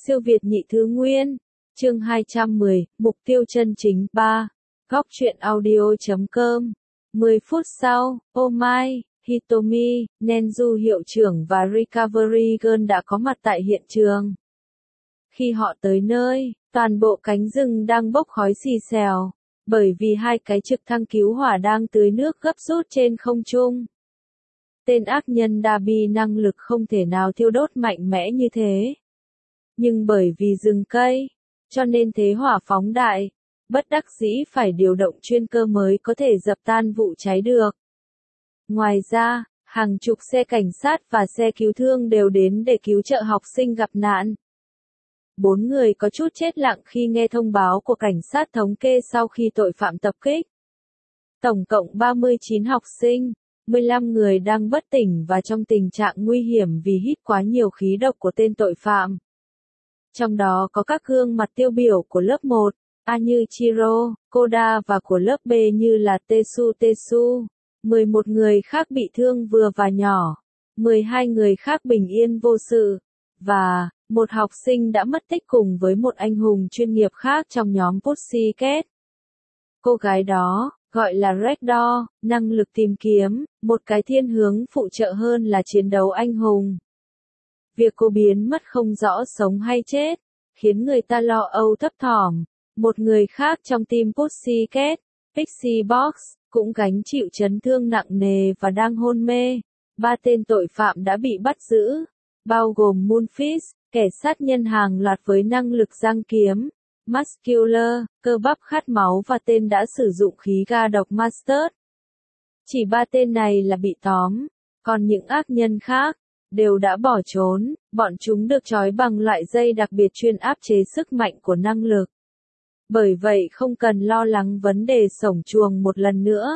Siêu Việt nhị thứ nguyên. Chương 210, mục tiêu chân chính 3. Góc truyện audio.com. 10 phút sau, Omai, Hitomi, Nenju hiệu trưởng và Recovery Girl đã có mặt tại hiện trường. Khi họ tới nơi, toàn bộ cánh rừng đang bốc khói xì xèo, bởi vì hai cái trực thăng cứu hỏa đang tưới nước gấp rút trên không trung. Tên ác nhân Dabi năng lực không thể nào thiêu đốt mạnh mẽ như thế. Nhưng bởi vì rừng cây, cho nên thế hỏa phóng đại, bất đắc dĩ phải điều động chuyên cơ mới có thể dập tan vụ cháy được. Ngoài ra, hàng chục xe cảnh sát và xe cứu thương đều đến để cứu trợ học sinh gặp nạn. 4 người có chút chết lặng khi nghe thông báo của cảnh sát thống kê sau khi tội phạm tập kích. Tổng cộng 39 học sinh, 15 người đang bất tỉnh và trong tình trạng nguy hiểm vì hít quá nhiều khí độc của tên tội phạm. Trong đó có các gương mặt tiêu biểu của lớp 1, A như Chiro, Koda và của lớp B như là Tetsu. 11 người khác bị thương vừa và nhỏ, 12 người khác bình yên vô sự, và một học sinh đã mất tích cùng với một anh hùng chuyên nghiệp khác trong nhóm Pussycat. Cô gái đó, gọi là Ragdoll, năng lực tìm kiếm, một cái thiên hướng phụ trợ hơn là chiến đấu anh hùng. Việc cô biến mất không rõ sống hay chết, khiến người ta lo âu thấp thỏm. Một người khác trong team Pussycat, Pixie Box, cũng gánh chịu chấn thương nặng nề và đang hôn mê. 3 tên tội phạm đã bị bắt giữ, bao gồm Moonfist, kẻ sát nhân hàng loạt với năng lực giăng kiếm, Muscular, cơ bắp khát máu và tên đã sử dụng khí ga độc Mustard. Chỉ 3 tên này là bị tóm, còn những ác nhân khác đều đã bỏ trốn. Bọn chúng được trói bằng loại dây đặc biệt chuyên áp chế sức mạnh của năng lực. Bởi vậy không cần lo lắng vấn đề xổng chuồng một lần nữa.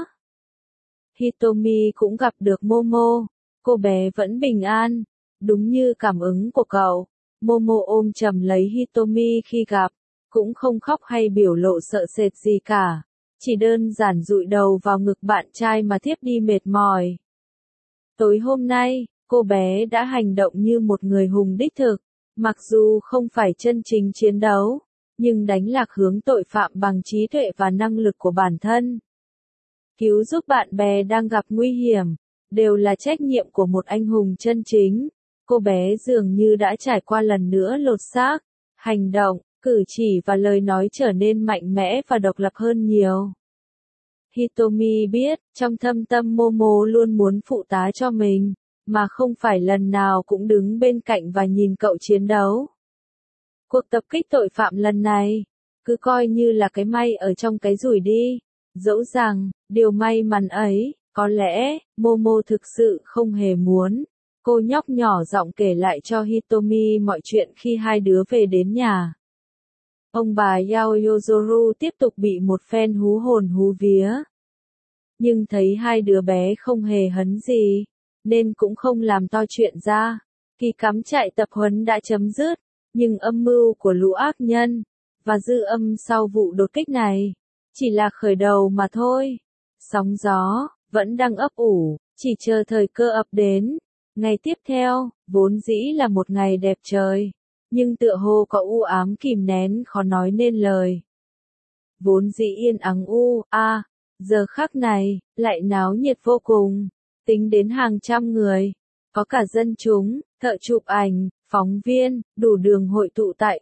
Hitomi cũng gặp được Momo, cô bé vẫn bình an, đúng như cảm ứng của cậu. Momo ôm chầm lấy Hitomi khi gặp, cũng không khóc hay biểu lộ sợ sệt gì cả, chỉ đơn giản dụi đầu vào ngực bạn trai mà thiếp đi mệt mỏi. Tối hôm nay, cô bé đã hành động như một người hùng đích thực, mặc dù không phải chân chính chiến đấu, nhưng đánh lạc hướng tội phạm bằng trí tuệ và năng lực của bản thân. Cứu giúp bạn bè đang gặp nguy hiểm, đều là trách nhiệm của một anh hùng chân chính. Cô bé dường như đã trải qua lần nữa lột xác, hành động, cử chỉ và lời nói trở nên mạnh mẽ và độc lập hơn nhiều. Hitomi biết, trong thâm tâm Momo luôn muốn phụ tá cho mình, mà không phải lần nào cũng đứng bên cạnh và nhìn cậu chiến đấu. Cuộc tập kích tội phạm lần này, cứ coi như là cái may ở trong cái rủi đi. Dẫu rằng, điều may mắn ấy, có lẽ, Momo thực sự không hề muốn. Cô nhóc nhỏ giọng kể lại cho Hitomi mọi chuyện khi hai đứa về đến nhà. Ông bà Yaoyozoru tiếp tục bị một phen hú hồn hú vía. Nhưng thấy hai đứa bé không hề hấn gì, nên cũng không làm to chuyện ra. Kỳ cắm trại tập huấn đã chấm dứt, nhưng âm mưu của lũ ác nhân, và dư âm sau vụ đột kích này, chỉ là khởi đầu mà thôi. Sóng gió, vẫn đang ấp ủ, chỉ chờ thời cơ ập đến. Ngày tiếp theo, vốn dĩ là một ngày đẹp trời, nhưng tựa hồ có u ám kìm nén khó nói nên lời. Vốn dĩ yên ắng giờ khắc này, lại náo nhiệt vô cùng, tính đến hàng trăm người, có cả dân chúng, thợ chụp ảnh, phóng viên, đủ đường hội tụ tại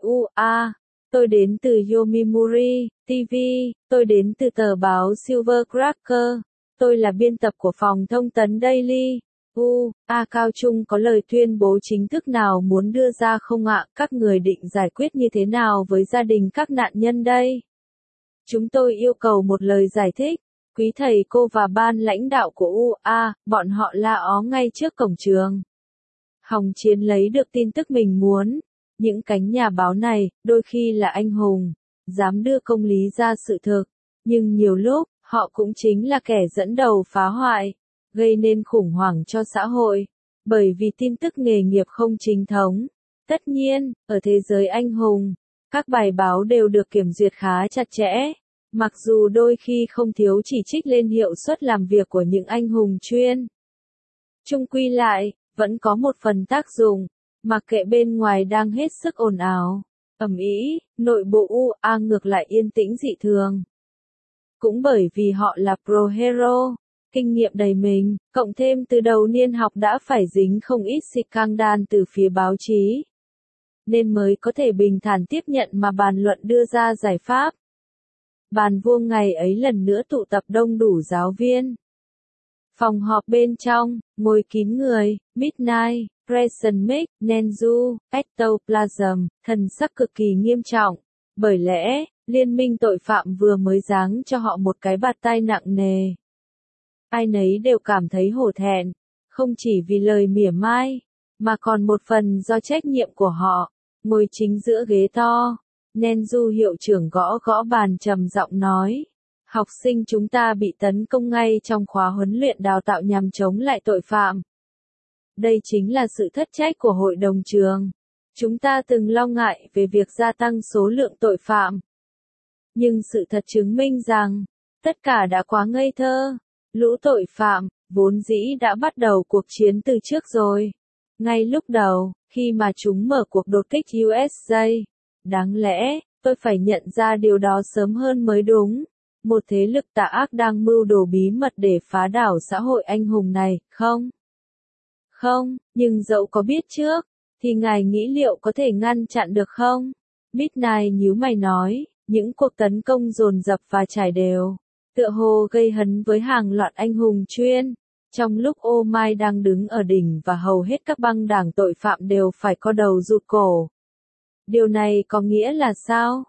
Tôi đến từ Yomiuri TV, tôi đến từ tờ báo Silver Cracker, tôi là biên tập của phòng thông tấn Daily. Cao Trung có lời tuyên bố chính thức nào muốn đưa ra không ạ? Các người định giải quyết như thế nào với gia đình các nạn nhân đây? Chúng tôi yêu cầu một lời giải thích. Quý thầy cô và ban lãnh đạo của bọn họ la ó ngay trước cổng trường. Hồng Chiến lấy được tin tức mình muốn. Những cánh nhà báo này, đôi khi là anh hùng, dám đưa công lý ra sự thực, nhưng nhiều lúc, họ cũng chính là kẻ dẫn đầu phá hoại, gây nên khủng hoảng cho xã hội, bởi vì tin tức nghề nghiệp không chính thống. Tất nhiên, ở thế giới anh hùng, các bài báo đều được kiểm duyệt khá chặt chẽ, mặc dù đôi khi không thiếu chỉ trích lên hiệu suất làm việc của những anh hùng chuyên. Chung quy lại, vẫn có một phần tác dụng, Mặc kệ bên ngoài đang hết sức ồn ào, ầm ĩ, nội bộ UA ngược lại yên tĩnh dị thường. Cũng bởi vì họ là pro hero, kinh nghiệm đầy mình, cộng thêm từ đầu niên học đã phải dính không ít scandal từ phía báo chí, nên mới có thể bình thản tiếp nhận mà bàn luận đưa ra giải pháp. Bàn vuông ngày ấy lần nữa tụ tập đông đủ giáo viên. Phòng họp bên trong, ngồi kín người, Midnight, Crescent Mix, Nenzu, Ectoplasm, thần sắc cực kỳ nghiêm trọng. Bởi lẽ, liên minh tội phạm vừa mới giáng cho họ một cái bạt tai nặng nề. Ai nấy đều cảm thấy hổ thẹn, không chỉ vì lời mỉa mai, mà còn một phần do trách nhiệm của họ. Ngồi chính giữa ghế to, Nenzu hiệu trưởng gõ gõ bàn trầm giọng nói. Học sinh chúng ta bị tấn công ngay trong khóa huấn luyện đào tạo nhằm chống lại tội phạm. Đây chính là sự thất trách của hội đồng trường. Chúng ta từng lo ngại về việc gia tăng số lượng tội phạm. Nhưng sự thật chứng minh rằng, tất cả đã quá ngây thơ. Lũ tội phạm, vốn dĩ đã bắt đầu cuộc chiến từ trước rồi. Ngay lúc đầu, khi mà chúng mở cuộc đột kích USA, đáng lẽ, tôi phải nhận ra điều đó sớm hơn mới đúng. Một thế lực tà ác đang mưu đồ bí mật để phá đảo xã hội anh hùng này, không? Không, nhưng dẫu có biết trước, thì ngài nghĩ liệu có thể ngăn chặn được không? Midnight nhíu mày nói, những cuộc tấn công dồn dập và trải đều, tựa hồ gây hấn với hàng loạt anh hùng chuyên. Trong lúc Oh My đang đứng ở đỉnh và hầu hết các băng đảng tội phạm đều phải co đầu rụt cổ. Điều này có nghĩa là sao?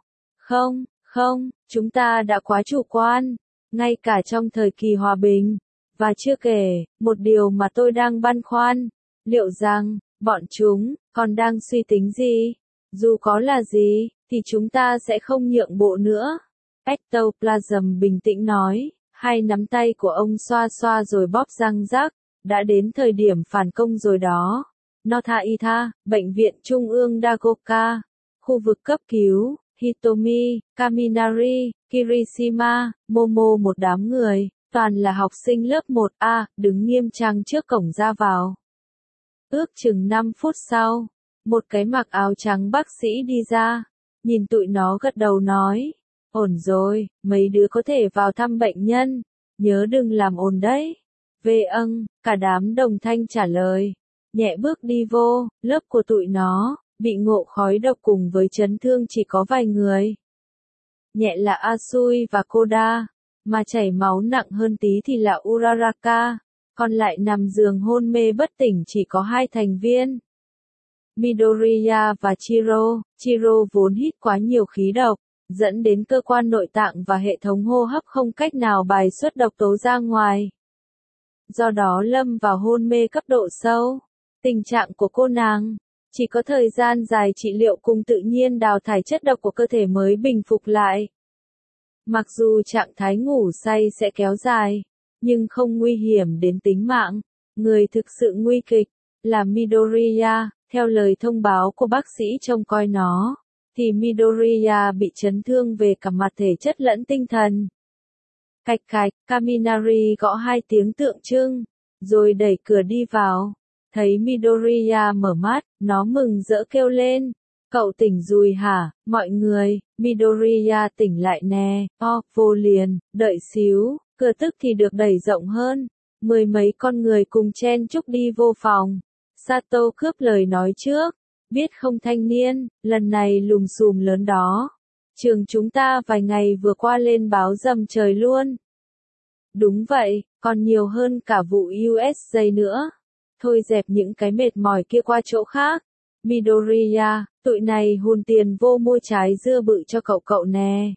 Không, chúng ta đã quá chủ quan, ngay cả trong thời kỳ hòa bình. Và chưa kể, một điều mà tôi đang băn khoăn, liệu rằng, bọn chúng, còn đang suy tính gì? Dù có là gì, thì chúng ta sẽ không nhượng bộ nữa. Ectoplasm bình tĩnh nói, hai nắm tay của ông xoa xoa rồi bóp răng rắc, đã đến thời điểm phản công rồi đó. North Ita, Bệnh viện Trung ương Dagoka, khu vực cấp cứu. Hitomi, Kaminari, Kirishima, Momo một đám người, toàn là học sinh lớp 1A, đứng nghiêm trang trước cổng ra vào. Ước chừng 5 phút sau, một cái mặc áo trắng bác sĩ đi ra, nhìn tụi nó gật đầu nói, ổn rồi, mấy đứa có thể vào thăm bệnh nhân, nhớ đừng làm ồn đấy. Cả đám đồng thanh trả lời, nhẹ bước đi vô, lớp của tụi nó. Bị ngộ khói độc cùng với chấn thương chỉ có vài người. Nhẹ là Asui và Koda, mà chảy máu nặng hơn tí thì là Uraraka, còn lại nằm giường hôn mê bất tỉnh chỉ có 2 thành viên. Midoriya và Chiro vốn hít quá nhiều khí độc, dẫn đến cơ quan nội tạng và hệ thống hô hấp không cách nào bài xuất độc tố ra ngoài. Do đó lâm vào hôn mê cấp độ sâu. Tình trạng của cô nàng chỉ có thời gian dài trị liệu cùng tự nhiên đào thải chất độc của cơ thể mới bình phục lại. Mặc dù trạng thái ngủ say sẽ kéo dài, nhưng không nguy hiểm đến tính mạng. Người thực sự nguy kịch là Midoriya, theo lời thông báo của bác sĩ trông coi nó, thì Midoriya bị chấn thương về cả mặt thể chất lẫn tinh thần. Cạch cạch, Kaminari gõ 2 tiếng tượng trưng, rồi đẩy cửa đi vào. Thấy Midoriya mở mắt, nó mừng rỡ kêu lên. Cậu tỉnh rồi hả, mọi người? Midoriya tỉnh lại nè. Vô liền, đợi xíu. Cửa tức thì được đẩy rộng hơn. 10 mấy con người cùng chen chúc đi vô phòng. Sato cướp lời nói trước. Biết không thanh niên, lần này lùm xùm lớn đó. Trường chúng ta vài ngày vừa qua lên báo rầm trời luôn. Đúng vậy, còn nhiều hơn cả vụ USA nữa. Thôi dẹp những cái mệt mỏi kia qua chỗ khác. Midoriya, tụi này hùn tiền vô mua trái dưa bự cho cậu nè.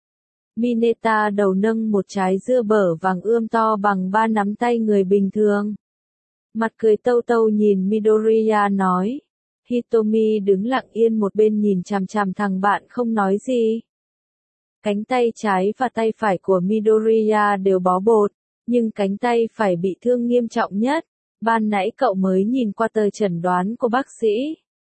Mineta đầu nâng một trái dưa bở vàng ươm to bằng 3 nắm tay người bình thường. Mặt cười tâu tâu nhìn Midoriya nói. Hitomi đứng lặng yên một bên nhìn chằm chằm thằng bạn không nói gì. Cánh tay trái và tay phải của Midoriya đều bó bột, nhưng cánh tay phải bị thương nghiêm trọng nhất. Ban nãy cậu mới nhìn qua tờ chẩn đoán của bác sĩ.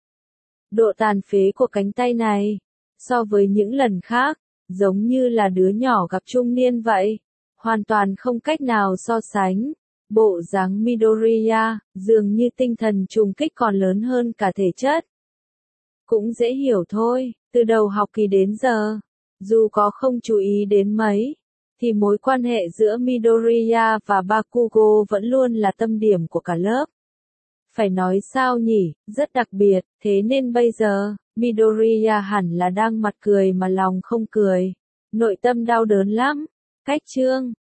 Độ tàn phế của cánh tay này, so với những lần khác, giống như là đứa nhỏ gặp trung niên vậy. Hoàn toàn không cách nào so sánh. Bộ dáng Midoriya, dường như tinh thần trùng kích còn lớn hơn cả thể chất. Cũng dễ hiểu thôi, từ đầu học kỳ đến giờ, dù có không chú ý đến mấy, thì mối quan hệ giữa Midoriya và Bakugo vẫn luôn là tâm điểm của cả lớp. Phải nói sao nhỉ, rất đặc biệt, thế nên bây giờ, Midoriya hẳn là đang mặt cười mà lòng không cười. Nội tâm đau đớn lắm. Cách chương